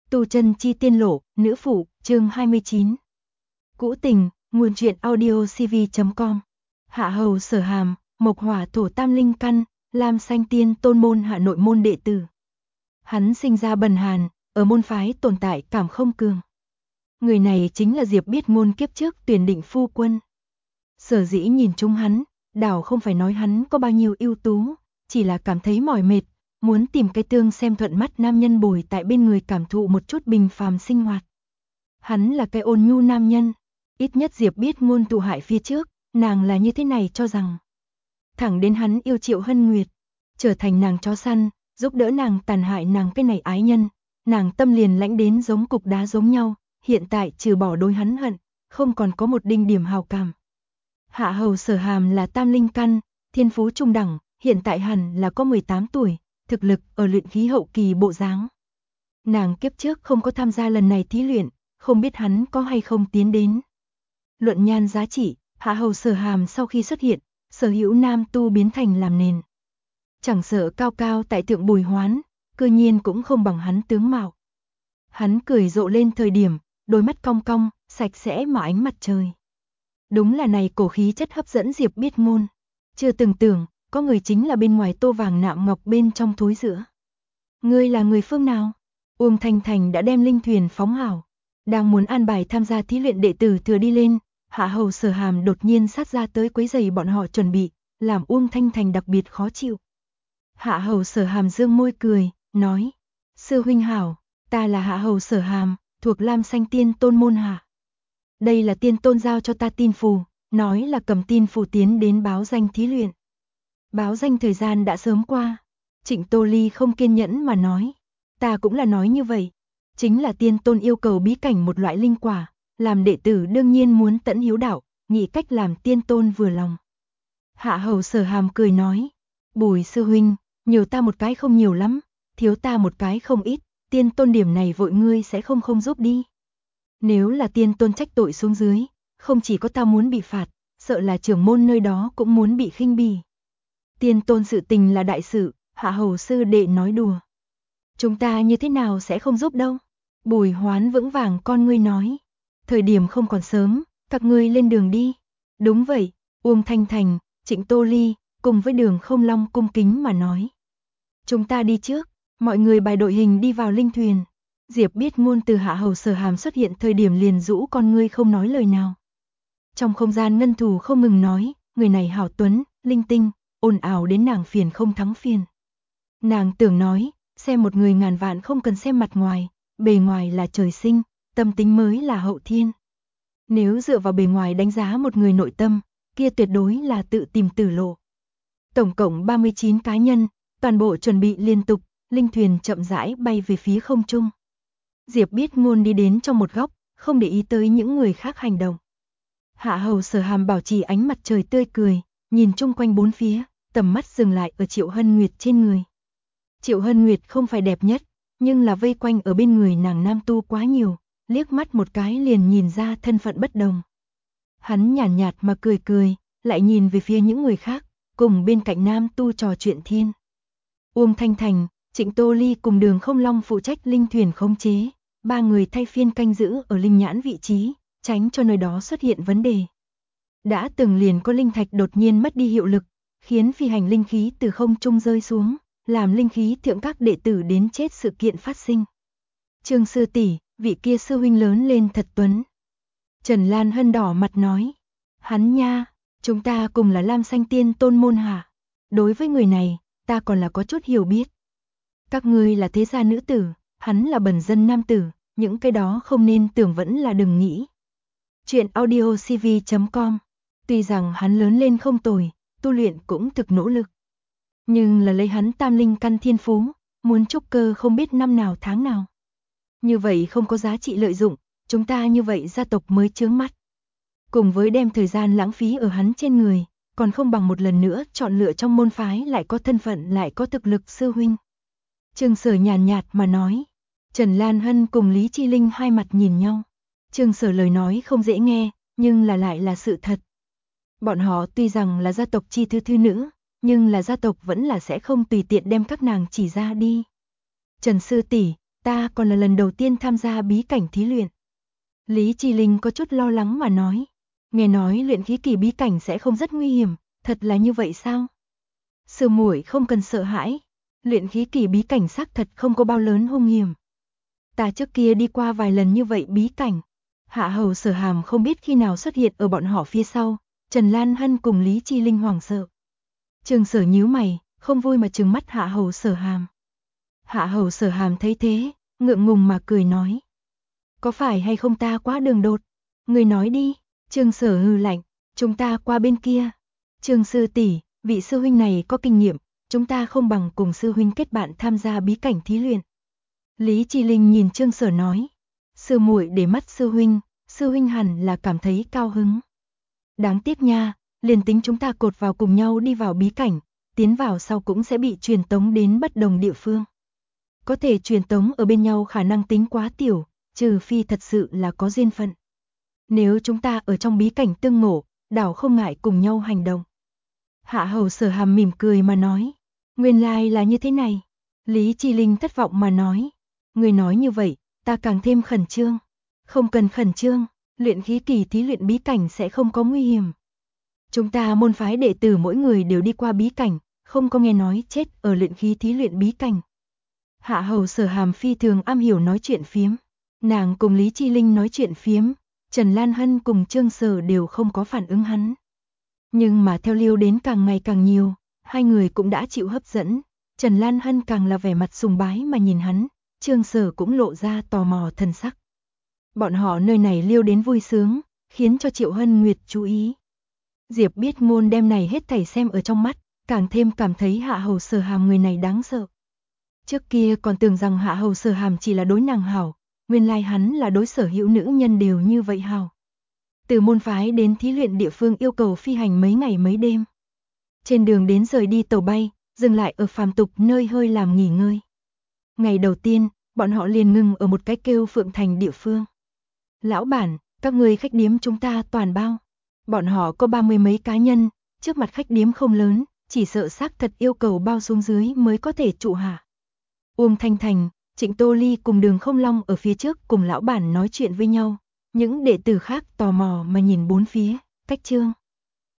Tu chân chi tiên lộ, nữ phụ, chương 29. Cũ tình, nguồn truyện audio cv.com. Hạ hầu Sở Hàm, mộc hỏa thổ tam linh căn, lam xanh tiên tôn môn hạ nội môn đệ tử. Hắn sinh ra bần hàn, ở môn phái tồn tại cảm không cường. Người này chính là Diệp Biết Ngôn kiếp trước tuyển định phu quân. Sở dĩ nhìn chung hắn, đảo không phải nói hắn có bao nhiêu ưu tú, chỉ là cảm thấy mỏi mệt, muốn tìm cái tương xem thuận mắt nam nhân bồi tại bên người cảm thụ một chút bình phàm sinh hoạt. Hắn là cái ôn nhu nam nhân, ít nhất Diệp Biết Ngôn tụ hại phía trước, nàng là như thế này cho rằng. Thẳng đến hắn yêu Triệu Hân Nguyệt, trở thành nàng chó săn, giúp đỡ nàng tàn hại nàng cái này ái nhân, nàng tâm liền lãnh đến giống cục đá giống nhau, hiện tại trừ bỏ đối hắn hận, không còn có một đinh điểm hào cảm. Hạ hầu Sở Hàm là tam linh căn, thiên phú trung đẳng, hiện tại hẳn là có 18 tuổi, thực lực ở luyện khí hậu kỳ bộ dáng. Nàng kiếp trước không có tham gia lần này thí luyện, không biết hắn có hay không tiến đến. Luận nhan giá trị, Hạ hầu Sở Hàm sau khi xuất hiện, sở hữu nam tu biến thành làm nền. Chẳng sợ cao cao tại thượng Bùi Hoán, cư nhiên cũng không bằng hắn tướng mạo. Hắn cười rộ lên thời điểm, đôi mắt cong cong, sạch sẽ mà ánh mặt trời. Đúng là này cổ khí chất hấp dẫn Diệp Biết Ngôn. Chưa từng tưởng, có người chính là bên ngoài tô vàng nạm ngọc bên trong thối giữa. Ngươi là người phương nào? Uông Thanh Thành đã đem linh thuyền phóng hảo, đang muốn an bài tham gia thí luyện đệ tử thừa đi lên, Hạ hầu Sở Hàm đột nhiên sát ra tới quấy rầy bọn họ chuẩn bị, làm Uông Thanh Thành đặc biệt khó chịu. Hạ hầu Sở Hàm dương môi cười, nói: "Sư huynh hảo, ta là Hạ hầu Sở Hàm, thuộc Lam Xanh Tiên Tôn môn hạ. Đây là tiên tôn giao cho ta tin phù, nói là cầm tin phù tiến đến báo danh thí luyện." Báo danh thời gian đã sớm qua. Trịnh Tô Ly không kiên nhẫn mà nói: "Ta cũng là nói như vậy, chính là tiên tôn yêu cầu bí cảnh một loại linh quả, làm đệ tử đương nhiên muốn tận hiếu đạo, nghĩ cách làm tiên tôn vừa lòng." Hạ hầu Sở Hàm cười nói: "Bùi sư huynh, nhiều ta một cái không nhiều lắm, thiếu ta một cái không ít, tiên tôn điểm này vội ngươi sẽ không giúp đi. Nếu là tiên tôn trách tội xuống dưới, không chỉ có ta muốn bị phạt, sợ là trưởng môn nơi đó cũng muốn bị khinh bỉ. Tiên tôn sự tình là đại sự." Hạ hầu sư đệ nói đùa. "Chúng ta như thế nào sẽ không giúp đâu?" Bùi Hoán vững vàng con ngươi nói: "Thời điểm không còn sớm, các ngươi lên đường đi." "Đúng vậy." Uông Thanh Thành, Trịnh Tô Ly, cùng với Đường Không Long cung kính mà nói: "Chúng ta đi trước." Mọi người bài đội hình đi vào linh thuyền. Diệp Biết Ngôn từ Hạ hầu Sở Hàm xuất hiện thời điểm liền rũ con ngươi không nói lời nào. Trong không gian ngân thủ không ngừng nói: "Người này hảo tuấn, linh tinh, ồn ào đến nàng phiền không thắng phiền." Nàng tưởng nói, xem một người ngàn vạn không cần xem mặt ngoài, bề ngoài là trời sinh, tâm tính mới là hậu thiên. Nếu dựa vào bề ngoài đánh giá một người nội tâm, kia tuyệt đối là tự tìm tử lộ. Tổng cộng 39 cá nhân, toàn bộ chuẩn bị liên tục, linh thuyền chậm rãi bay về phía không trung. Diệp Biết Ngôn đi đến trong một góc, không để ý tới những người khác hành động. Hạ hầu Sở Hàm bảo trì ánh mặt trời tươi cười, nhìn chung quanh bốn phía, tầm mắt dừng lại ở Triệu Hân Nguyệt trên người. Triệu Hân Nguyệt không phải đẹp nhất, nhưng là vây quanh ở bên người nàng nam tu quá nhiều, liếc mắt một cái liền nhìn ra thân phận bất đồng. Hắn nhàn nhạt mà cười cười, lại nhìn về phía những người khác, cùng bên cạnh nam tu trò chuyện thiên. Uông Thanh Thành, Trịnh Tô Ly cùng Đường Không Long phụ trách linh thuyền khống chế, ba người thay phiên canh giữ ở linh nhãn vị trí, tránh cho nơi đó xuất hiện vấn đề. Đã từng liền có linh thạch đột nhiên mất đi hiệu lực, khiến phi hành linh khí từ không trung rơi xuống, làm linh khí thượng các đệ tử đến chết sự kiện phát sinh. "Trương sư tỷ, vị kia sư huynh lớn lên thật tuấn." Trần Lan Hân đỏ mặt nói: "Hắn nha, chúng ta cùng là Lam Xanh Tiên Tôn môn hạ. Đối với người này, ta còn là có chút hiểu biết. Các ngươi là thế gia nữ tử, hắn là bần dân nam tử, những cái đó không nên tưởng vẫn là đừng nghĩ." Truyện audio cv.com. Tuy rằng hắn lớn lên không tồi, tu luyện cũng thực nỗ lực, nhưng là lấy hắn tam linh căn thiên phú, muốn trúc cơ không biết năm nào tháng nào. Như vậy không có giá trị lợi dụng, chúng ta như vậy gia tộc mới chướng mắt. Cùng với đem thời gian lãng phí ở hắn trên người, còn không bằng một lần nữa chọn lựa trong môn phái lại có thân phận lại có thực lực sư huynh. Trương Sở nhàn nhạt mà nói. Trần Lan Hân cùng Lý Chi Linh hai mặt nhìn nhau. Trương Sở lời nói không dễ nghe, nhưng là lại là sự thật. Bọn họ tuy rằng là gia tộc chi thư nữ, nhưng là gia tộc vẫn là sẽ không tùy tiện đem các nàng chỉ ra đi. "Trần sư tỷ, Ta còn là lần đầu tiên tham gia bí cảnh thí luyện. Lý Chi Linh có chút lo lắng mà nói. Nghe nói luyện khí kỳ bí cảnh sẽ không rất nguy hiểm, thật là như vậy sao? Sư muội không cần sợ hãi, luyện khí kỳ bí cảnh xác thật không có bao lớn hung hiểm. Ta trước kia đi qua vài lần như vậy bí cảnh. Hạ hầu Sở Hàm không biết khi nào xuất hiện ở bọn họ phía sau, Trần Lan Hân cùng Lý Chi Linh hoảng sợ. Trường Sở nhíu mày, không vui mà trừng mắt Hạ hầu Sở Hàm. Hạ hầu Sở Hàm thấy thế, ngượng ngùng mà cười nói. Có phải hay không ta quá đường đột? Người nói đi. Trương Sở hừ lạnh, chúng ta qua bên kia. Trương sư tỷ, vị sư huynh này có kinh nghiệm, chúng ta không bằng cùng sư huynh kết bạn tham gia bí cảnh thí luyện. Lý Chi Linh nhìn Trương Sở nói, sư muội để mắt sư huynh hẳn là cảm thấy cao hứng. Đáng tiếc nha, liền tính chúng ta cột vào cùng nhau đi vào bí cảnh, tiến vào sau cũng sẽ bị truyền tống đến bất đồng địa phương. Có thể truyền tống ở bên nhau khả năng tính quá tiểu, trừ phi thật sự là có duyên phận. Nếu chúng ta ở trong bí cảnh tương ngộ, đảo không ngại cùng nhau hành động. Hạ hầu Sở Hàm mỉm cười mà nói, nguyên lai là như thế này. Lý Chi Linh thất vọng mà nói, người nói như vậy, ta càng thêm khẩn trương. Không cần khẩn trương, luyện khí kỳ thí luyện bí cảnh sẽ không có nguy hiểm. Chúng ta môn phái đệ tử mỗi người đều đi qua bí cảnh, không có nghe nói chết ở luyện khí thí luyện bí cảnh. Hạ hầu Sở Hàm phi thường am hiểu nói chuyện phiếm. Nàng cùng Lý Chi Linh nói chuyện phiếm, Trần Lan Hân cùng Trương Sở đều không có phản ứng hắn. Nhưng mà theo liêu đến càng ngày càng nhiều, hai người cũng đã chịu hấp dẫn. Trần Lan Hân càng là vẻ mặt sùng bái mà nhìn hắn, Trương Sở cũng lộ ra tò mò thần sắc. Bọn họ nơi này liêu đến vui sướng, khiến cho Triệu Hân Nguyệt chú ý. Diệp Biết Ngôn đem này hết thảy xem ở trong mắt, càng thêm cảm thấy Hạ hầu Sở Hàm người này đáng sợ. Trước kia còn tưởng rằng Hạ hầu Sở Hàm chỉ là đối nàng hảo, nguyên lai hắn là đối sở hữu nữ nhân đều như vậy hảo. Từ môn phái đến thí luyện địa phương yêu cầu phi hành mấy ngày mấy đêm. Trên đường đến rời đi tàu bay, dừng lại ở phàm tục nơi hơi làm nghỉ ngơi. Ngày đầu tiên, bọn họ liền ngừng ở một cái kêu Phượng Thành địa phương. Lão bản, các người khách điếm chúng ta toàn bao. Bọn họ có 30 mấy cá nhân, trước mặt khách điếm không lớn, chỉ sợ xác thật yêu cầu bao xuống dưới mới có thể trụ hạ. Uông Thanh Thành, Trịnh Tô Ly cùng Đường Không Long ở phía trước cùng lão bản nói chuyện với nhau. Những đệ tử khác tò mò mà nhìn bốn phía, Cách Trương.